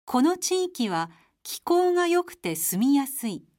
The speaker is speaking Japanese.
この地域は気候が良くて住みやすい。